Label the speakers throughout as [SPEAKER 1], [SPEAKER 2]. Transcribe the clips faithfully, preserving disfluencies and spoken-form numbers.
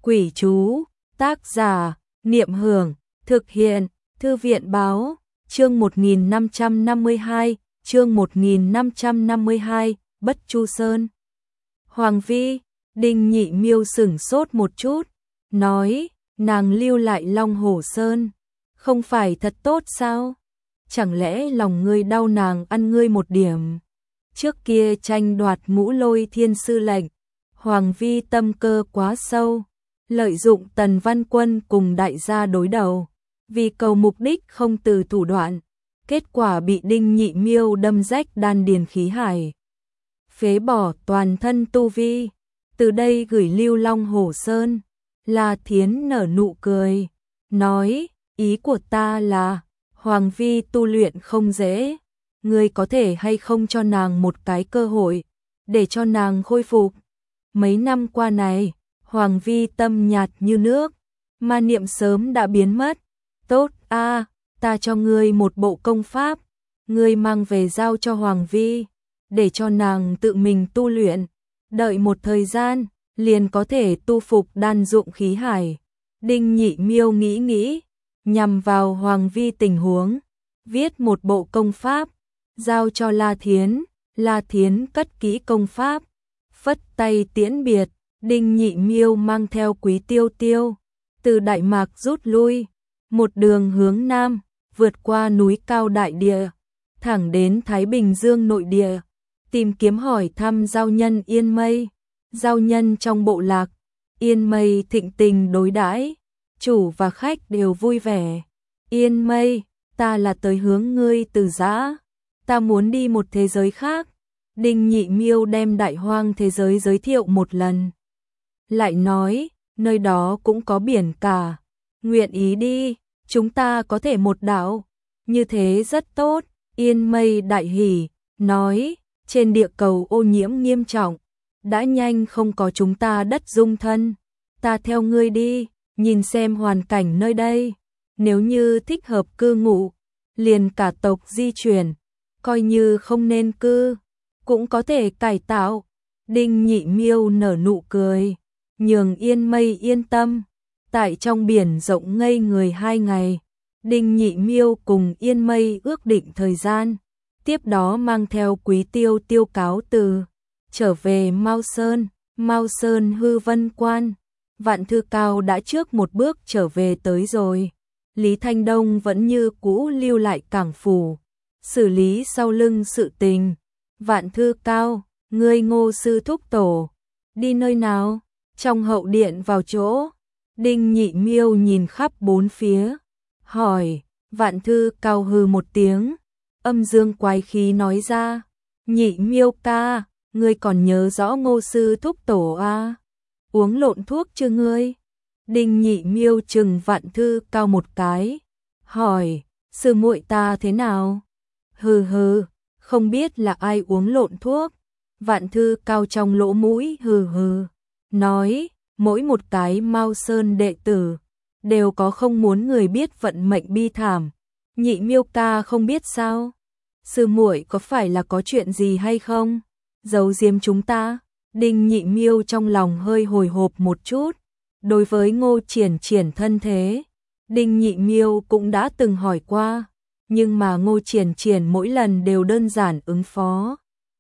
[SPEAKER 1] Quỷ chú, tác giả, Niệm Hưởng, thực hiện, Thư viện báo, chương một nghìn năm trăm năm mươi hai, chương một nghìn năm trăm năm mươi hai, Bất Chu Sơn. Hoàng Vi, Đinh Nhị Miêu sửng sốt một chút, nói, nàng lưu lại Long Hổ Sơn, không phải thật tốt sao? Chẳng lẽ lòng ngươi đau nàng ăn ngươi một điểm? Trước kia tranh đoạt Ngũ Lôi Thiên Sư lệnh, Hoàng Vi tâm cơ quá sâu, lợi dụng Tần Văn Quân cùng đại gia đối đầu, vì cầu mục đích không từ thủ đoạn, kết quả bị Đinh Nhị Miêu đâm rách đan điền khí hải, phế bỏ toàn thân tu vi. Từ đây gửi lưu Long Hổ Sơn. La Thiến nở nụ cười, nói, ý của ta là, Hoàng Vi tu luyện không dễ, ngươi có thể hay không cho nàng một cái cơ hội, để cho nàng khôi phục. Mấy năm qua này, Hoàng Vi tâm nhạt như nước, ma niệm sớm đã biến mất. Tốt a, ta cho ngươi một bộ công pháp, ngươi mang về giao cho Hoàng Vi, để cho nàng tự mình tu luyện, đợi một thời gian, liền có thể tu phục đan dụng khí hải. Đinh Nhị Miêu nghĩ nghĩ, nhằm vào Hoàng Vi tình huống, viết một bộ công pháp, giao cho La Thiến. La Thiến cất kỹ công pháp, phất tay tiễn biệt. Đinh Nhị Miêu mang theo Quý Tiêu Tiêu, từ Đại Mạc rút lui, một đường hướng nam, vượt qua núi cao đại địa, thẳng đến Thái Bình Dương nội địa, tìm kiếm hỏi thăm giao nhân Yên Mây. Giao nhân trong bộ lạc, Yên Mây thịnh tình đối đãi, chủ và khách đều vui vẻ. Yên Mây, ta là tới hướng ngươi từ giã, ta muốn đi một thế giới khác. Đinh Nhị Miêu đem đại hoang thế giới giới thiệu một lần, lại nói, nơi đó cũng có biển cả, nguyện ý đi, chúng ta có thể một đảo, như thế rất tốt. Yên Mây đại hỉ, nói, trên địa cầu ô nhiễm nghiêm trọng, đã nhanh không có chúng ta đất dung thân, ta theo ngươi đi, nhìn xem hoàn cảnh nơi đây, nếu như thích hợp cư ngụ, liền cả tộc di chuyển, coi như không nên cư, cũng có thể cải tạo. Đinh Nhị Miêu nở nụ cười, nhường Yên Mây yên tâm. Tại trong biển rộng ngây người hai ngày, Đinh Nhị Miêu cùng Yên Mây ước định thời gian, tiếp đó mang theo Quý Tiêu Tiêu cáo từ, trở về Mao Sơn. Mao Sơn Hư Vân Quan, Vạn Thư Cao đã trước một bước trở về tới rồi. Lý Thanh Đông vẫn như cũ lưu lại cảng phủ, xử lý sau lưng sự tình. Vạn Thư Cao, ngươi Ngô sư thúc tổ, đi nơi nào? Trong hậu điện vào chỗ. Đinh Nhị Miêu nhìn khắp bốn phía, hỏi. Vạn Thư Cao hừ một tiếng, âm dương quái khí nói ra, Nhị Miêu ca, ngươi còn nhớ rõ Ngô sư thúc tổ à? Uống lộn thuốc chưa ngươi? Đinh Nhị Miêu chừng Vạn Thư Cao một cái, hỏi, sư muội ta thế nào? Hừ hừ, không biết là ai uống lộn thuốc. Vạn Thư Cao trong lỗ mũi hừ hừ, nói, mỗi một cái Mao Sơn đệ tử, đều có không muốn người biết vận mệnh bi thảm. Nhị Miêu ca không biết sao? Sư muội có phải là có chuyện gì hay không? Giấu giếm chúng ta? Đinh Nhị Miêu trong lòng hơi hồi hộp một chút. Đối với Ngô Triển Triển thân thế, Đinh Nhị Miêu cũng đã từng hỏi qua, nhưng mà Ngô Triển Triển mỗi lần đều đơn giản ứng phó,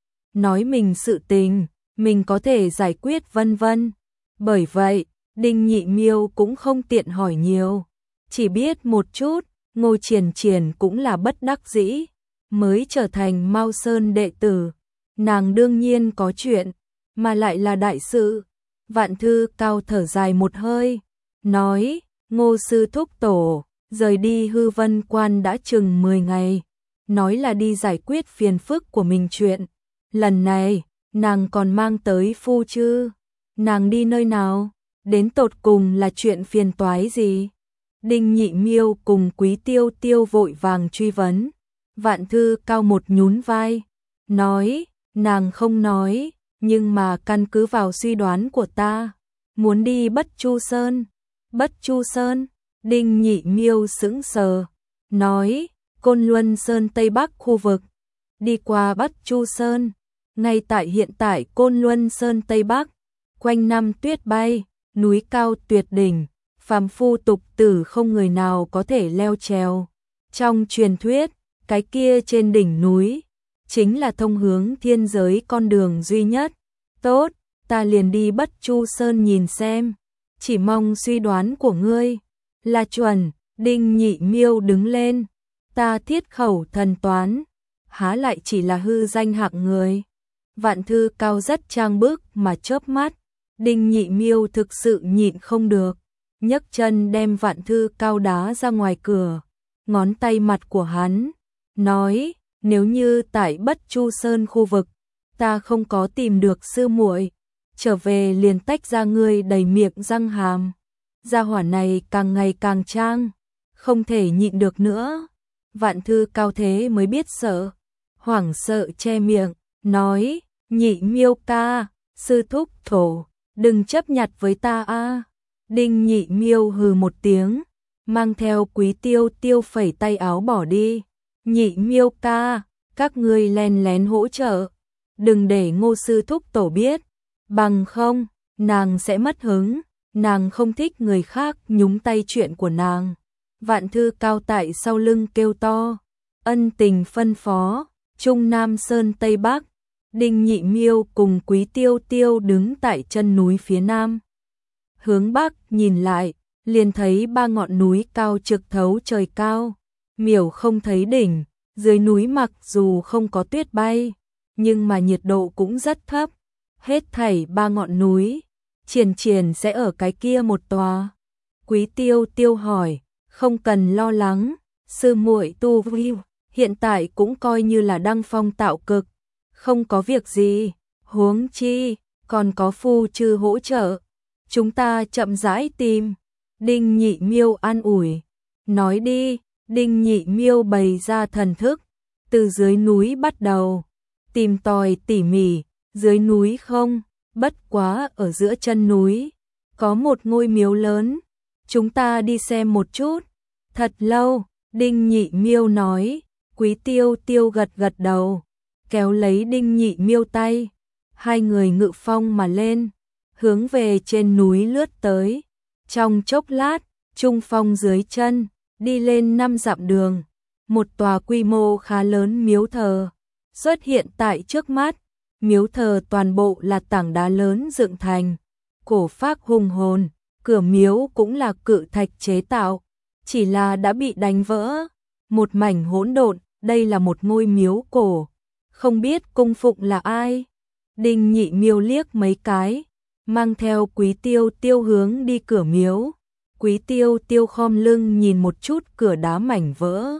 [SPEAKER 1] nói mình sự tình, mình có thể giải quyết vân vân. Bởi vậy, Đinh Nhị Miêu cũng không tiện hỏi nhiều, chỉ biết một chút, Ngô Triển Triển cũng là bất đắc dĩ, mới trở thành Mao Sơn đệ tử. Nàng đương nhiên có chuyện, mà lại là đại sự. Vạn Thư Cao thở dài một hơi, nói, Ngô sư thúc tổ, rời đi Hư Vân Quan đã chừng mười ngày, nói là đi giải quyết phiền phức của mình chuyện. Lần này, nàng còn mang tới phu chư, nàng đi nơi nào, đến tột cùng là chuyện phiền toái gì? Đinh Nhị Miêu cùng Quý Tiêu Tiêu vội vàng truy vấn. Vạn Thư Cao một nhún vai, nói, nàng không nói, nhưng mà căn cứ vào suy đoán của ta, muốn đi Bất Chu Sơn. Bất Chu Sơn? Đinh Nhị Miêu sững sờ, nói, Côn Luân Sơn Tây Bắc khu vực, đi qua Bất Chu Sơn, ngay tại hiện tại Côn Luân Sơn Tây Bắc, quanh năm tuyết bay, núi cao tuyệt đỉnh, phàm phu tục tử không người nào có thể leo trèo. Trong truyền thuyết, cái kia trên đỉnh núi, chính là thông hướng thiên giới con đường duy nhất. Tốt, ta liền đi Bất Chu Sơn nhìn xem, chỉ mong suy đoán của ngươi là chuẩn. Đinh Nhị Miêu đứng lên, ta thiết khẩu thần toán, há lại chỉ là hư danh hạng người. Vạn Thư Cao rất trang bức mà chớp mắt, Đinh Nhị Miêu thực sự nhịn không được, nhấc chân đem Vạn Thư Cao đá ra ngoài cửa, ngón tay mặt của hắn, nói, nếu như tại Bất Chu Sơn khu vực, ta không có tìm được sư muội, trở về liền tách ra ngươi đầy miệng răng hàm. Gia hỏa này càng ngày càng trang, không thể nhịn được nữa. Vạn Thư Cao thế mới biết sợ, hoảng sợ che miệng, nói, Nhị Miêu ca, sư thúc thổ, đừng chấp nhặt với ta a. Đinh Nhị Miêu hừ một tiếng, mang theo Quý Tiêu Tiêu phẩy tay áo bỏ đi. Nhị Miêu ca, các ngươi len lén hỗ trợ, đừng để Ngô sư thúc tổ biết, bằng không, nàng sẽ mất hứng, nàng không thích người khác nhúng tay chuyện của nàng. Vạn Thư Cao tại sau lưng kêu to, ân tình phân phó, Trung Nam Sơn Tây Bắc. Đinh Nhị Miêu cùng Quý Tiêu Tiêu đứng tại chân núi phía nam. Hướng bắc nhìn lại, liền thấy ba ngọn núi cao trực thấu trời cao, miểu không thấy đỉnh, dưới núi mặc dù không có tuyết bay, nhưng mà nhiệt độ cũng rất thấp. Hết thảy ba ngọn núi, Triển Triển sẽ ở cái kia một tòa. Quý Tiêu Tiêu hỏi, không cần lo lắng, sư muội tu vi hiện tại cũng coi như là đăng phong tạo cực, không có việc gì, huống chi còn có phu chư hỗ trợ, chúng ta chậm rãi tìm. Đinh Nhị Miêu an ủi, nói đi. Đinh Nhị Miêu bày ra thần thức, từ dưới núi bắt đầu tìm tòi tỉ mỉ. Dưới núi không, bất quá ở giữa chân núi có một ngôi miếu lớn, chúng ta đi xem một chút. Thật lâu, Đinh Nhị Miêu nói. Quý Tiêu Tiêu gật gật đầu, kéo lấy Đinh Nhị Miêu tay, hai người ngự phong mà lên, hướng về trên núi lướt tới. Trong chốc lát, trung phong dưới chân, đi lên năm dặm đường, một tòa quy mô khá lớn miếu thờ xuất hiện tại trước mắt. Miếu thờ toàn bộ là tảng đá lớn dựng thành, cổ phác hùng hồn, cửa miếu cũng là cự thạch chế tạo, chỉ là đã bị đánh vỡ, một mảnh hỗn độn. Đây là một ngôi miếu cổ, không biết cung phụng là ai. Đinh Nhị Miêu liếc mấy cái, mang theo Quý Tiêu Tiêu hướng đi cửa miếu. Quý Tiêu Tiêu khom lưng nhìn một chút cửa đá mảnh vỡ,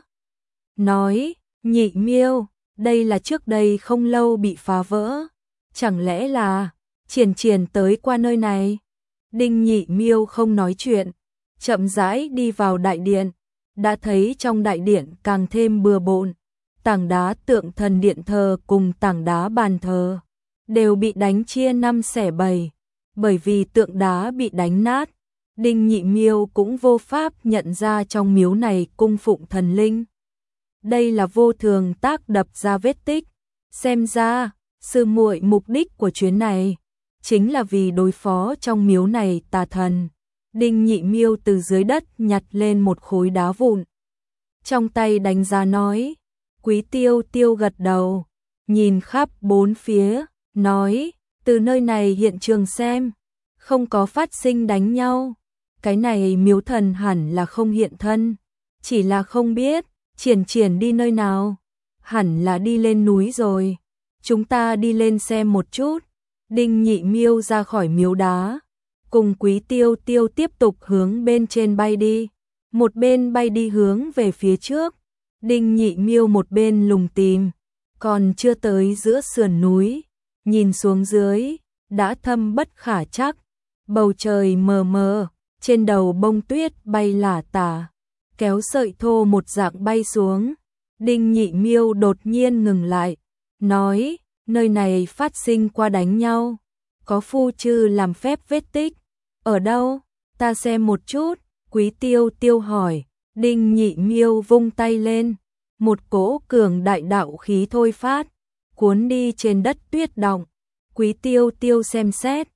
[SPEAKER 1] nói, Nhị Miêu, đây là trước đây không lâu bị phá vỡ, chẳng lẽ là Triển Triển tới qua nơi này? Đinh Nhị Miêu không nói chuyện, chậm rãi đi vào đại điện, đã thấy trong đại điện càng thêm bừa bộn, tảng đá tượng thần điện thờ cùng tảng đá bàn thờ đều bị đánh chia năm xẻ bảy, bởi vì tượng đá bị đánh nát. Đinh Nhị Miêu cũng vô pháp nhận ra trong miếu này cung phụng thần linh. Đây là vô thường tác đập ra vết tích, xem ra sư muội mục đích của chuyến này chính là vì đối phó trong miếu này tà thần. Đinh Nhị Miêu từ dưới đất nhặt lên một khối đá vụn, trong tay đánh giá nói. Quý Tiêu Tiêu gật đầu, nhìn khắp bốn phía, nói, từ nơi này hiện trường xem, không có phát sinh đánh nhau, cái này miếu thần hẳn là không hiện thân, chỉ là không biết Triển Triển đi nơi nào, hẳn là đi lên núi rồi, chúng ta đi lên xem một chút. Đinh Nhị Miêu ra khỏi miếu đá, cùng Quý Tiêu Tiêu tiếp tục hướng bên trên bay đi, một bên bay đi hướng về phía trước. Đinh Nhị Miêu một bên lùng tìm, còn chưa tới giữa sườn núi, nhìn xuống dưới, đã thâm bất khả trắc, bầu trời mờ mờ, trên đầu bông tuyết bay lả tả, kéo sợi thô một dạng bay xuống. Đinh Nhị Miêu đột nhiên ngừng lại, nói, nơi này phát sinh qua đánh nhau, có phu chư làm phép vết tích, ở đâu, ta xem một chút. Quý Tiêu Tiêu hỏi. Đinh Nhị Miêu vung tay lên, một cỗ cường đại đạo khí thôi phát, cuốn đi trên đất tuyết động. Quý Tiêu Tiêu xem xét,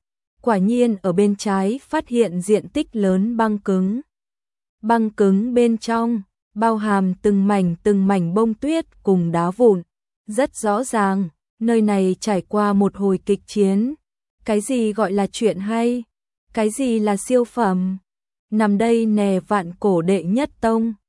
[SPEAKER 1] quả nhiên ở bên trái phát hiện diện tích lớn băng cứng. Băng cứng bên trong bao hàm từng mảnh từng mảnh bông tuyết cùng đá vụn. Rất rõ ràng, nơi này trải qua một hồi kịch chiến. Cái gì gọi là chuyện hay? Cái gì là siêu phẩm? Nằm đây nè vạn cổ đệ nhất tông.